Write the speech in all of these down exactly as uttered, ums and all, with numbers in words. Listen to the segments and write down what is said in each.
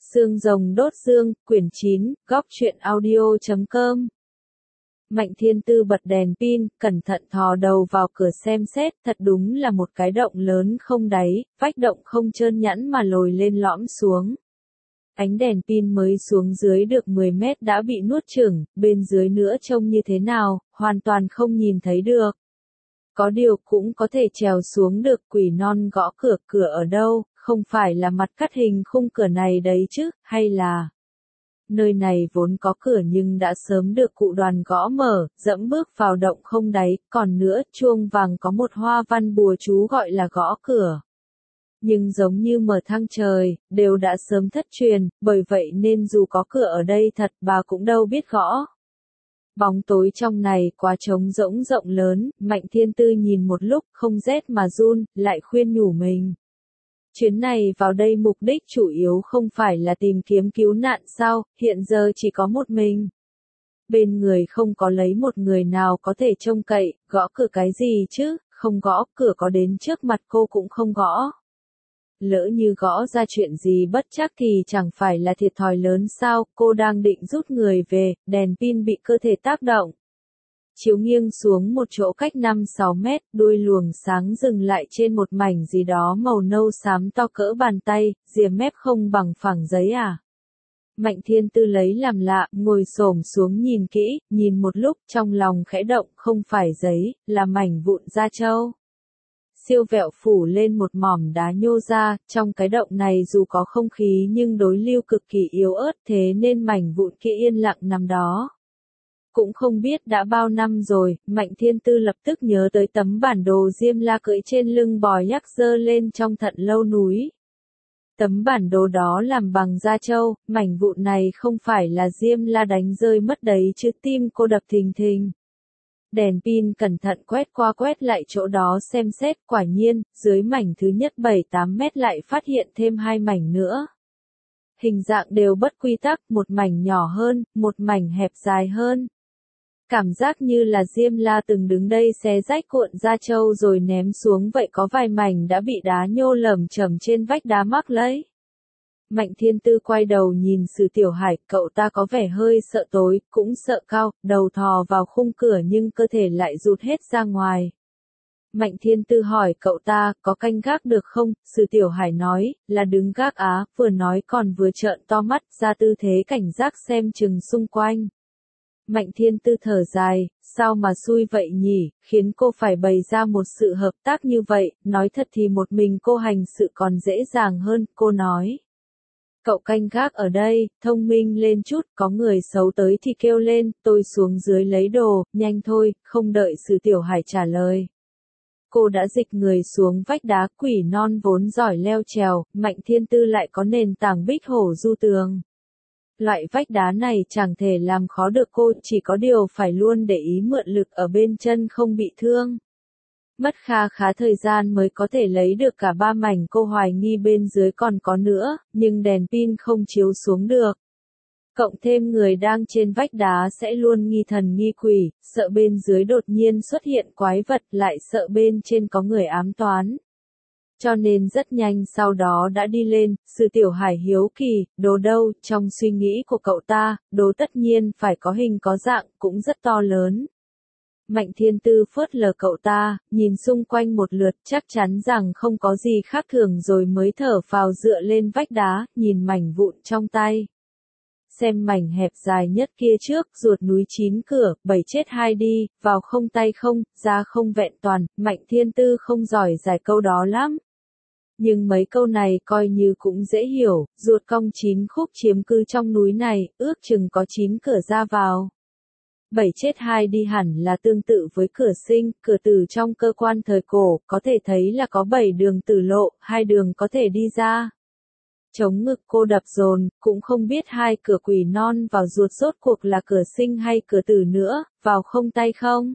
Xương rồng đốt xương, quyển chín, góc truyện audio chấm com. Mạnh Thiên Tư bật đèn pin, cẩn thận thò đầu vào cửa xem xét, thật đúng là một cái động lớn không đáy, vách động không trơn nhẵn mà lồi lên lõm xuống. Ánh đèn pin mới xuống dưới được mười mét đã bị nuốt chửng, bên dưới nữa trông như thế nào, hoàn toàn không nhìn thấy được. Có điều cũng có thể trèo xuống được. Quỷ non gõ cửa, cửa ở đâu, không phải là mặt cắt hình khung cửa này đấy chứ, hay là... Nơi này vốn có cửa nhưng đã sớm được cụ Đoàn gõ mở, dẫm bước vào động không đáy, còn nữa, chuông vàng có một hoa văn bùa chú gọi là gõ cửa. Nhưng giống như mở thang trời, đều đã sớm thất truyền, bởi vậy nên dù có cửa ở đây thật bà cũng đâu biết gõ. Bóng tối trong này quá trống rỗng rộng lớn, Mạnh Thiên Tư nhìn một lúc không rét mà run, lại khuyên nhủ mình. Chuyến này vào đây mục đích chủ yếu không phải là tìm kiếm cứu nạn sao, hiện giờ chỉ có một mình. Bên người không có lấy một người nào có thể trông cậy, gõ cửa cái gì chứ, không gõ, cửa có đến trước mặt cô cũng không gõ. Lỡ như gõ ra chuyện gì bất chắc thì chẳng phải là thiệt thòi lớn sao, cô đang định rút người về, đèn pin bị cơ thể tác động. Chiếu nghiêng xuống một chỗ cách năm sáu mét, đuôi luồng sáng dừng lại trên một mảnh gì đó màu nâu xám to cỡ bàn tay, rìa mép không bằng phẳng giấy à. Mạnh Thiên Tư lấy làm lạ, ngồi xổm xuống nhìn kỹ, nhìn một lúc trong lòng khẽ động, không phải giấy, là mảnh vụn da trâu. Siêu vẹo phủ lên một mỏm đá nhô ra, trong cái động này dù có không khí nhưng đối lưu cực kỳ yếu ớt, thế nên mảnh vụn kia yên lặng nằm đó. Cũng không biết đã bao năm rồi, Mạnh Thiên Tư lập tức nhớ tới tấm bản đồ Diêm La cưỡi trên lưng bò yak giơ lên trong thận lâu núi. Tấm bản đồ đó làm bằng da trâu, mảnh vụn này không phải là Diêm La đánh rơi mất đấy chứ, tim cô đập thình thình. Đèn pin cẩn thận quét qua quét lại chỗ đó xem xét, quả nhiên, dưới mảnh thứ nhất bảy tám mét lại phát hiện thêm hai mảnh nữa. Hình dạng đều bất quy tắc, một mảnh nhỏ hơn, một mảnh hẹp dài hơn. Cảm giác như là Diêm La từng đứng đây xé rách cuộn da trâu rồi ném xuống vậy, có vài mảnh đã bị đá nhô lởm chởm trên vách đá mắc lấy. Mạnh Thiên Tư quay đầu nhìn Sử Tiểu Hải, cậu ta có vẻ hơi sợ tối, cũng sợ cao, đầu thò vào khung cửa nhưng cơ thể lại rụt hết ra ngoài. Mạnh Thiên Tư hỏi cậu ta, có canh gác được không? Sử Tiểu Hải nói, là đứng gác á, vừa nói còn vừa trợn to mắt ra tư thế cảnh giác xem chừng xung quanh. Mạnh Thiên Tư thở dài, sao mà xui vậy nhỉ, khiến cô phải bày ra một sự hợp tác như vậy, nói thật thì một mình cô hành sự còn dễ dàng hơn, cô nói. Cậu canh gác ở đây, thông minh lên chút, có người xấu tới thì kêu lên, tôi xuống dưới lấy đồ, nhanh thôi, không đợi Sử Tiểu Hải trả lời. Cô đã dịch người xuống vách đá, quỷ non vốn giỏi leo trèo, Mạnh Thiên Tư lại có nền tảng bích hổ du tường. Loại vách đá này chẳng thể làm khó được cô, chỉ có điều phải luôn để ý mượn lực ở bên chân không bị thương. Mất kha khá thời gian mới có thể lấy được cả ba mảnh, cô hoài nghi bên dưới còn có nữa, nhưng đèn pin không chiếu xuống được. Cộng thêm người đang trên vách đá sẽ luôn nghi thần nghi quỷ, sợ bên dưới đột nhiên xuất hiện quái vật, lại sợ bên trên có người ám toán. Cho nên rất nhanh sau đó đã đi lên. Sử Tiểu Hải hiếu kỳ, đồ đâu, trong suy nghĩ của cậu ta, đồ tất nhiên phải có hình có dạng, cũng rất to lớn. Mạnh Thiên Tư phớt lờ cậu ta, nhìn xung quanh một lượt, chắc chắn rằng không có gì khác thường rồi mới thở phào dựa lên vách đá, nhìn mảnh vụn trong tay. Xem mảnh hẹp dài nhất kia trước, ruột núi chín cửa, bảy chết hai đi, vào không tay không, ra không vẹn toàn, Mạnh Thiên Tư không giỏi giải câu đó lắm. Nhưng mấy câu này coi như cũng dễ hiểu, ruột cong chín khúc chiếm cư trong núi này, ước chừng có chín cửa ra vào. Bảy chết hai đi hẳn là tương tự với cửa sinh, cửa tử trong cơ quan thời cổ, có thể thấy là có bảy đường tử lộ, hai đường có thể đi ra. Chống ngực cô đập dồn, cũng không biết hai cửa quỷ non vào ruột rốt cuộc là cửa sinh hay cửa tử nữa, vào không tay không.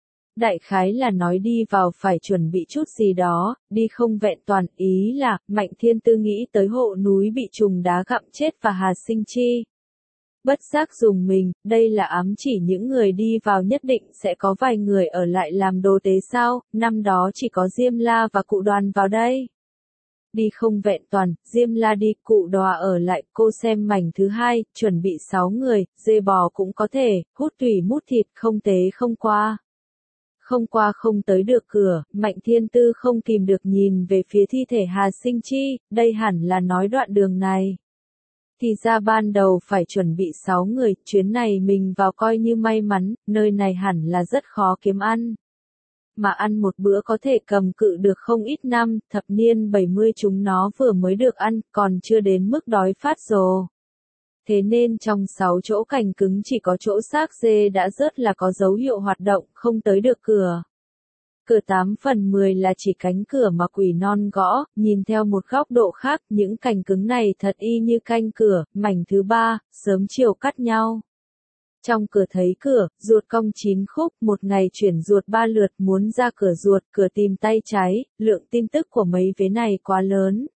Đại khái là nói đi vào phải chuẩn bị chút gì đó, đi không vẹn toàn, ý là, Mạnh Thiên Tư nghĩ tới hộ núi bị trùng đá gặm chết và Hà Sinh Chi. Bất giác dùng mình, đây là ám chỉ những người đi vào nhất định sẽ có vài người ở lại làm đồ tế sao, năm đó chỉ có Diêm La và cụ Đoàn vào đây. đi không vẹn toàn, Diêm La đi, cụ đòa ở lại, cô xem mảnh thứ hai, chuẩn bị sáu người, dê bò cũng có thể, hút tủy mút thịt, không tế không qua. Không qua không tới được cửa, Mạnh Thiên Tư không kìm được nhìn về phía thi thể Hà Sinh Chi, đây hẳn là nói đoạn đường này. Thì ra ban đầu phải chuẩn bị sáu người, chuyến này mình vào coi như may mắn, nơi này hẳn là rất khó kiếm ăn. Mà ăn một bữa có thể cầm cự được không ít năm, thập niên bảy mươi chúng nó vừa mới được ăn, còn chưa đến mức đói phát rồ. Thế nên trong sáu chỗ cành cứng chỉ có chỗ xác dê đã rớt là có dấu hiệu hoạt động, không tới được cửa. Cửa tám phần mười là chỉ cánh cửa mà quỷ non gõ, nhìn theo một góc độ khác, những cành cứng này thật y như canh cửa, mảnh thứ ba, sớm chiều cắt nhau. Trong cửa thấy cửa, ruột cong chín khúc, một ngày chuyển ruột ba lượt, muốn ra cửa ruột, cửa tìm tay trái, lượng tin tức của mấy vế này quá lớn.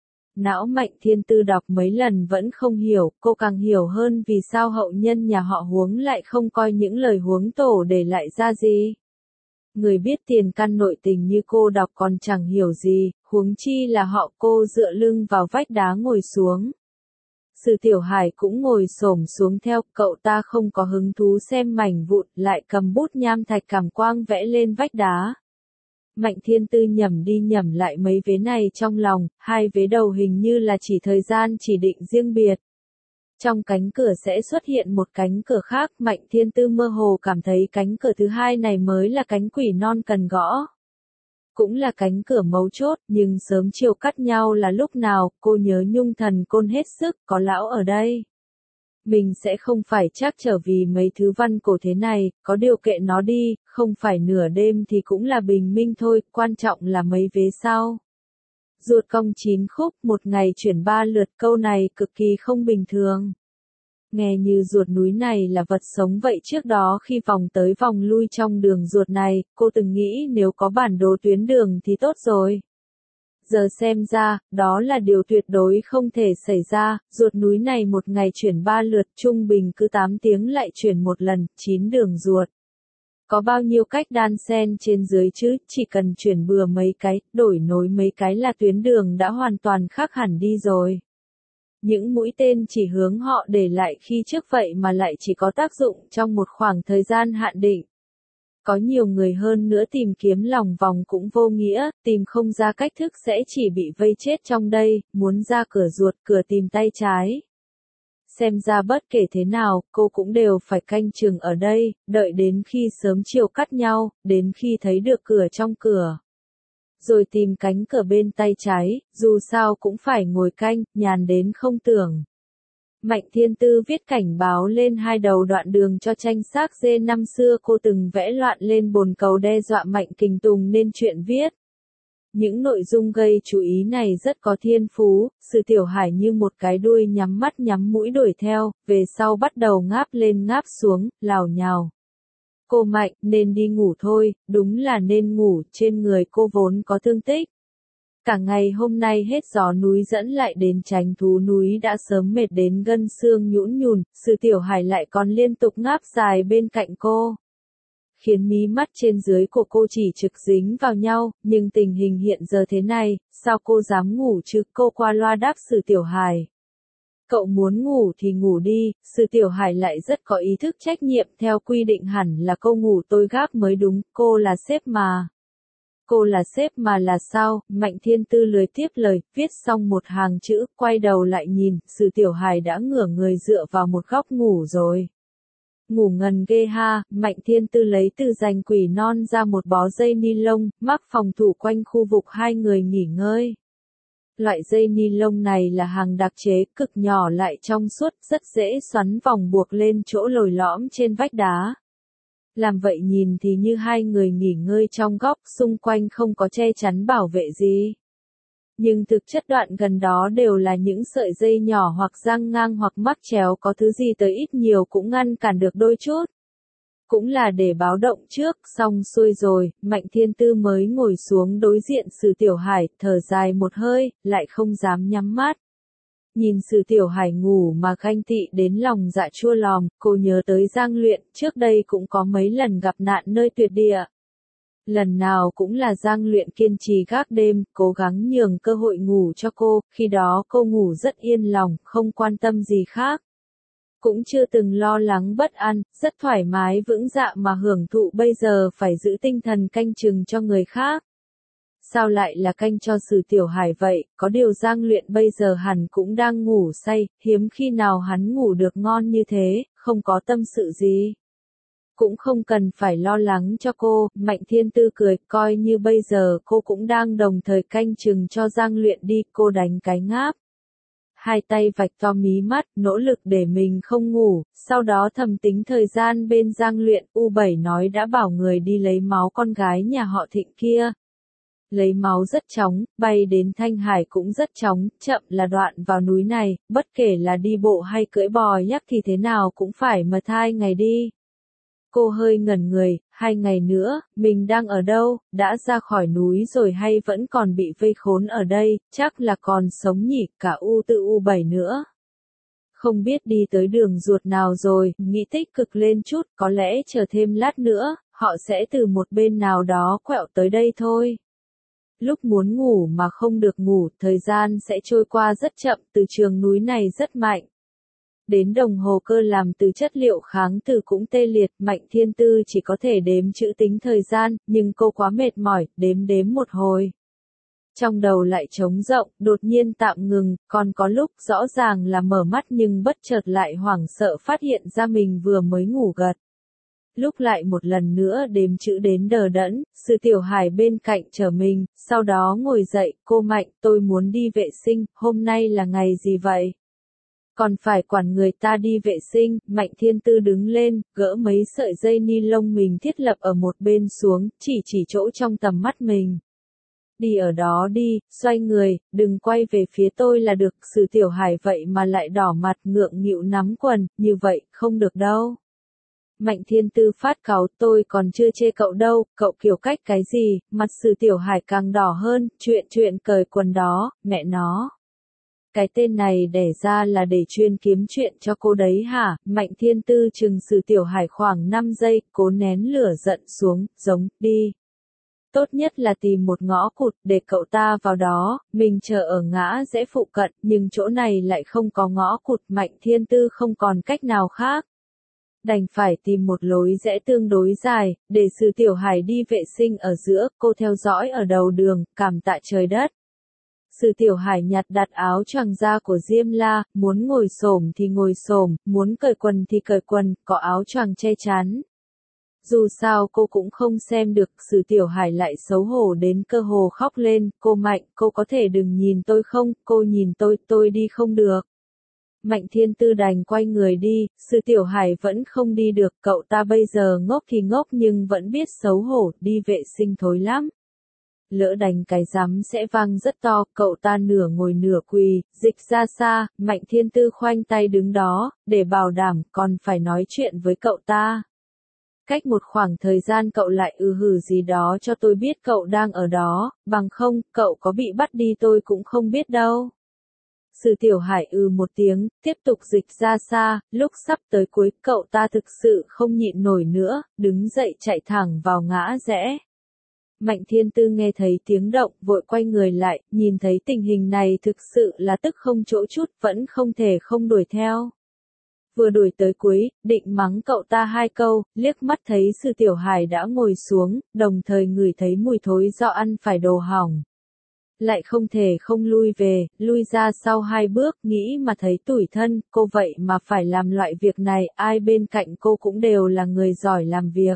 Não Mạnh Thiên Tư đọc mấy lần vẫn không hiểu, cô càng hiểu hơn vì sao hậu nhân nhà họ Huống lại không coi những lời Huống tổ để lại ra gì. Người biết tiền căn nội tình như cô đọc còn chẳng hiểu gì, huống chi là họ. Cô dựa lưng vào vách đá ngồi xuống. Sử Tiểu Hải cũng ngồi xổm xuống theo, cậu ta không có hứng thú xem mảnh vụn, lại cầm bút nham thạch cảm quang vẽ lên vách đá. Mạnh Thiên Tư nhẩm đi nhẩm lại mấy vế này trong lòng, hai vế đầu hình như là chỉ thời gian chỉ định riêng biệt. Trong cánh cửa sẽ xuất hiện một cánh cửa khác, Mạnh Thiên Tư mơ hồ cảm thấy cánh cửa thứ hai này mới là cánh quỷ non cần gõ. Cũng là cánh cửa mấu chốt, nhưng sớm chiều cắt nhau là lúc nào, cô nhớ Nhung Thần Côn hết sức, có lão ở đây. Mình sẽ không phải trắc trở vì mấy thứ văn cổ thế này, có điều kệ nó đi, không phải nửa đêm thì cũng là bình minh thôi, quan trọng là mấy vế sau. Ruột cong chín khúc, một ngày chuyển ba lượt, câu này cực kỳ không bình thường. Nghe như ruột núi này là vật sống vậy, trước đó khi vòng tới vòng lui trong đường ruột này, cô từng nghĩ nếu có bản đồ tuyến đường thì tốt rồi. Giờ xem ra, đó là điều tuyệt đối không thể xảy ra, ruột núi này một ngày chuyển ba lượt, trung bình cứ tám tiếng lại chuyển một lần, chín đường ruột. Có bao nhiêu cách đan xen trên dưới chứ, chỉ cần chuyển bừa mấy cái, đổi nối mấy cái là tuyến đường đã hoàn toàn khác hẳn đi rồi. Những mũi tên chỉ hướng họ để lại khi trước vậy mà lại chỉ có tác dụng trong một khoảng thời gian hạn định. Có nhiều người hơn nữa tìm kiếm lòng vòng cũng vô nghĩa, tìm không ra cách thức sẽ chỉ bị vây chết trong đây, muốn ra cửa ruột, cửa tìm tay trái. Xem ra bất kể thế nào, cô cũng đều phải canh chừng ở đây, đợi đến khi sớm chiều cắt nhau, đến khi thấy được cửa trong cửa. Rồi tìm cánh cửa bên tay trái, dù sao cũng phải ngồi canh, nhàn đến không tưởng. Mạnh Thiên Tư viết cảnh báo lên hai đầu đoạn đường cho tranh xác dê năm xưa cô từng vẽ loạn lên bồn cầu đe dọa Mạnh Kình Tùng nên chuyện viết. Những nội dung gây chú ý này rất có thiên phú, Sử Tiểu Hải như một cái đuôi nhắm mắt nhắm mũi đuổi theo, về sau bắt đầu ngáp lên ngáp xuống, lảo nhào. Cô Mạnh, nên đi ngủ thôi, đúng là nên ngủ, trên người cô vốn có thương tích. Cả ngày hôm nay hết gió núi dẫn lại đến Chánh Thú núi đã sớm mệt đến gân xương nhũn nhùn, Sử Tiểu Hải lại còn liên tục ngáp dài bên cạnh cô. Khiến mí mắt trên dưới của cô chỉ trực dính vào nhau, nhưng tình hình hiện giờ thế này, sao cô dám ngủ chứ, cô qua loa đáp Sử Tiểu Hải. Cậu muốn ngủ thì ngủ đi, Sử Tiểu Hải lại rất có ý thức trách nhiệm, theo quy định hẳn là cô ngủ tôi gác mới đúng, cô là sếp mà. Cô là sếp mà là sao, Mạnh Thiên Tư lười tiếp lời, viết xong một hàng chữ, quay đầu lại nhìn, Sử Tiểu Hải đã ngửa người dựa vào một góc ngủ rồi. Ngủ ngần ghê ha, Mạnh Thiên Tư lấy từ dành quỷ non ra một bó dây ni lông, mắc phòng thủ quanh khu vực hai người nghỉ ngơi. Loại dây ni lông này là hàng đặc chế, cực nhỏ lại trong suốt, rất dễ xoắn vòng buộc lên chỗ lồi lõm trên vách đá. Làm vậy nhìn thì như hai người nghỉ ngơi trong góc, xung quanh không có che chắn bảo vệ gì. Nhưng thực chất đoạn gần đó đều là những sợi dây nhỏ hoặc giăng ngang hoặc mắc chéo, có thứ gì tới ít nhiều cũng ngăn cản được đôi chút. Cũng là để báo động trước, xong xuôi rồi, Mạnh Thiên Tư mới ngồi xuống đối diện Sử Tiểu Hải, thở dài một hơi, lại không dám nhắm mắt. Nhìn Sử Tiểu Hải ngủ mà ganh tị đến lòng dạ chua lòm, cô nhớ tới Giang Luyện, trước đây cũng có mấy lần gặp nạn nơi tuyệt địa. Lần nào cũng là Giang Luyện kiên trì gác đêm, cố gắng nhường cơ hội ngủ cho cô, khi đó cô ngủ rất yên lòng, không quan tâm gì khác. Cũng chưa từng lo lắng bất an, rất thoải mái vững dạ mà hưởng thụ bây giờ phải giữ tinh thần canh chừng cho người khác. Sao lại là canh cho Sử Tiểu Hải vậy, có điều Giang Luyện bây giờ hẳn cũng đang ngủ say, hiếm khi nào hắn ngủ được ngon như thế, không có tâm sự gì. Cũng không cần phải lo lắng cho cô, Mạnh Thiên Tư cười, coi như bây giờ cô cũng đang đồng thời canh chừng cho Giang Luyện đi, cô đánh cái ngáp. Hai tay vạch to mí mắt, nỗ lực để mình không ngủ, sau đó thầm tính thời gian bên Giang Luyện, U bảy nói đã bảo người đi lấy máu con gái nhà họ Thịnh kia. Lấy máu rất chóng, bay đến Thanh Hải cũng rất chóng, chậm là đoạn vào núi này, bất kể là đi bộ hay cưỡi bò nhắc thì thế nào cũng phải mật hai ngày đi. Cô hơi ngẩn người, hai ngày nữa, mình đang ở đâu, đã ra khỏi núi rồi hay vẫn còn bị vây khốn ở đây, chắc là còn sống nhỉ, cả U tư U bảy nữa. Không biết đi tới đường ruột nào rồi, nghĩ tích cực lên chút, có lẽ chờ thêm lát nữa, họ sẽ từ một bên nào đó quẹo tới đây thôi. Lúc muốn ngủ mà không được ngủ, thời gian sẽ trôi qua rất chậm, từ trường núi này rất mạnh. Đến đồng hồ cơ làm từ chất liệu kháng từ cũng tê liệt, Mạnh Thiên Tư chỉ có thể đếm chữ tính thời gian, nhưng cô quá mệt mỏi, đếm đếm một hồi. Trong đầu lại trống rỗng, đột nhiên tạm ngừng, còn có lúc rõ ràng là mở mắt nhưng bất chợt lại hoảng sợ phát hiện ra mình vừa mới ngủ gật. Lúc lại một lần nữa đếm chữ đến đờ đẫn, Sử Tiểu Hải bên cạnh chờ mình, sau đó ngồi dậy, cô Mạnh, tôi muốn đi vệ sinh, hôm nay là ngày gì vậy? Còn phải quản người ta đi vệ sinh, Mạnh Thiên Tư đứng lên, gỡ mấy sợi dây ni lông mình thiết lập ở một bên xuống, chỉ chỉ chỗ trong tầm mắt mình. Đi ở đó đi, xoay người, đừng quay về phía tôi là được, Sử Tiểu Hải vậy mà lại đỏ mặt ngượng nghịu nắm quần, như vậy, không được đâu. Mạnh Thiên Tư phát cáu, tôi còn chưa chê cậu đâu, cậu kiểu cách cái gì, mặt Sử Tiểu Hải càng đỏ hơn, chuyện chuyện cởi quần đó, mẹ nó. Cái tên này đẻ ra là để chuyên kiếm chuyện cho cô đấy hả? Mạnh Thiên Tư chừng Sử Tiểu Hải khoảng năm giây, cố nén lửa giận xuống, giống, đi. Tốt nhất là tìm một ngõ cụt để cậu ta vào đó, mình chờ ở ngã rẽ phụ cận, nhưng chỗ này lại không có ngõ cụt, Mạnh Thiên Tư không còn cách nào khác. Đành phải tìm một lối rẽ tương đối dài, để Sử Tiểu Hải đi vệ sinh ở giữa, cô theo dõi ở đầu đường, cảm tạ trời đất. Sử Tiểu Hải nhặt đặt áo choàng da của Diêm La, muốn ngồi xổm thì ngồi xổm, muốn cởi quần thì cởi quần, có áo choàng che chắn. Dù sao cô cũng không xem được, Sử Tiểu Hải lại xấu hổ đến cơ hồ khóc lên, cô Mạnh, cô có thể đừng nhìn tôi không, cô nhìn tôi, tôi đi không được. Mạnh Thiên Tư đành quay người đi, Sử Tiểu Hải vẫn không đi được, cậu ta bây giờ ngốc thì ngốc nhưng vẫn biết xấu hổ, đi vệ sinh thối lắm. Lỡ đánh cái rắm sẽ vang rất to, cậu ta nửa ngồi nửa quỳ, dịch ra xa, Mạnh Thiên Tư khoanh tay đứng đó, để bảo đảm còn phải nói chuyện với cậu ta. Cách một khoảng thời gian cậu lại ư hử gì đó cho tôi biết cậu đang ở đó, bằng không, cậu có bị bắt đi tôi cũng không biết đâu. Sử Tiểu Hải ư một tiếng, tiếp tục dịch ra xa, lúc sắp tới cuối cậu ta thực sự không nhịn nổi nữa, đứng dậy chạy thẳng vào ngã rẽ. Mạnh Thiên Tư nghe thấy tiếng động, vội quay người lại, nhìn thấy tình hình này thực sự là tức không chỗ chút, vẫn không thể không đuổi theo. Vừa đuổi tới cuối, định mắng cậu ta hai câu, liếc mắt thấy Sử Tiểu Hải đã ngồi xuống, đồng thời ngửi thấy mùi thối do ăn phải đồ hỏng. Lại không thể không lui về, lui ra sau hai bước, nghĩ mà thấy tủi thân, cô vậy mà phải làm loại việc này, ai bên cạnh cô cũng đều là người giỏi làm việc.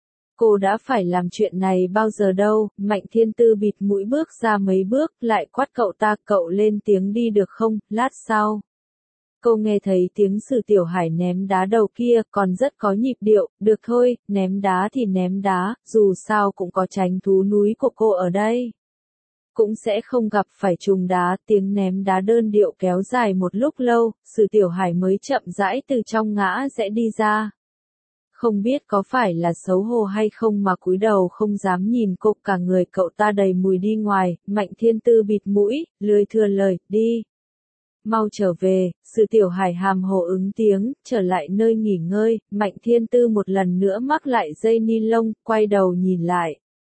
Cô đã phải làm chuyện này bao giờ đâu, Mạnh Thiên Tư bịt mũi bước ra mấy bước, lại quát cậu ta, cậu lên tiếng đi được không, lát sau. Cô nghe thấy tiếng Sử Tiểu Hải ném đá đầu kia, còn rất có nhịp điệu, được thôi, ném đá thì ném đá, dù sao cũng có tránh thú núi của cô ở đây. Cũng sẽ không gặp phải trùng đá, tiếng ném đá đơn điệu kéo dài một lúc lâu, Sử Tiểu Hải mới chậm rãi từ trong ngã rẽ đi ra. Không biết có phải là xấu hổ hay không mà cúi đầu không dám nhìn cô, cả người cậu ta đầy mùi đi ngoài, Mạnh Thiên Tư bịt mũi, lười thừa lời, đi. Mau trở về, Sử Tiểu Hải hàm hồ ứng tiếng, trở lại nơi nghỉ ngơi, Mạnh Thiên Tư một lần nữa mắc lại dây ni lông, quay đầu nhìn lại.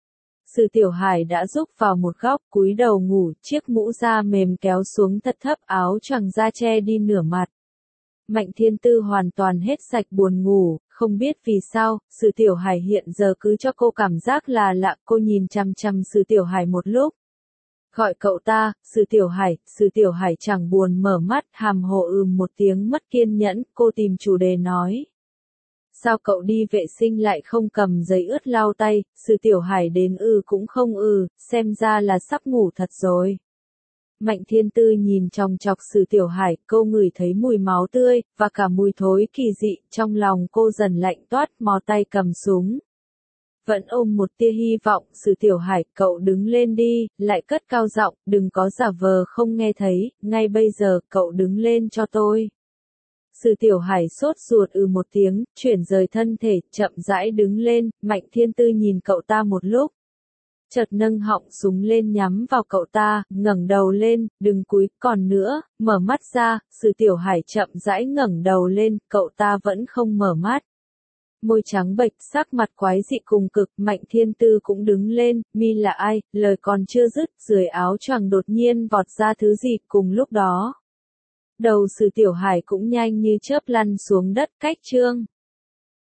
Sử Tiểu Hải đã rúc vào một góc cúi đầu ngủ, chiếc mũ da mềm kéo xuống thật thấp, áo choàng da che đi nửa mặt. Mạnh Thiên Tư hoàn toàn hết sạch buồn ngủ, không biết vì sao, Sử Tiểu Hải hiện giờ cứ cho cô cảm giác là lạ, cô nhìn chằm chằm Sử Tiểu Hải một lúc. Gọi cậu ta, Sử Tiểu Hải, Sử Tiểu Hải chẳng buồn mở mắt, hàm hồ ừm một tiếng mất kiên nhẫn, cô tìm chủ đề nói. Sao cậu đi vệ sinh lại không cầm giấy ướt lau tay, Sử Tiểu Hải đến ừ cũng không ừ, xem ra là sắp ngủ thật rồi. Mạnh Thiên Tư nhìn chòng chọc Sử Tiểu Hải, cô ngửi thấy mùi máu tươi, và cả mùi thối kỳ dị, trong lòng cô dần lạnh toát, mò tay cầm súng. Vẫn ôm một tia hy vọng, Sử Tiểu Hải, cậu đứng lên đi, lại cất cao giọng, đừng có giả vờ không nghe thấy, ngay bây giờ, cậu đứng lên cho tôi. Sử Tiểu Hải sốt ruột ừ một tiếng, chuyển rời thân thể, chậm rãi đứng lên, Mạnh Thiên Tư nhìn cậu ta một lúc. Chợt nâng họng súng lên nhắm vào cậu ta, ngẩng đầu lên, đừng cúi, còn nữa, mở mắt ra, Sử Tiểu Hải chậm rãi ngẩng đầu lên, cậu ta vẫn không mở mắt. Môi trắng bệch, sắc mặt quái dị cùng cực, Mạnh Thiên Tư cũng đứng lên, mi là ai, lời còn chưa dứt, dưới áo choàng đột nhiên vọt ra thứ gì, cùng lúc đó. Đầu Sử Tiểu Hải cũng nhanh như chớp lăn xuống đất, cách chương.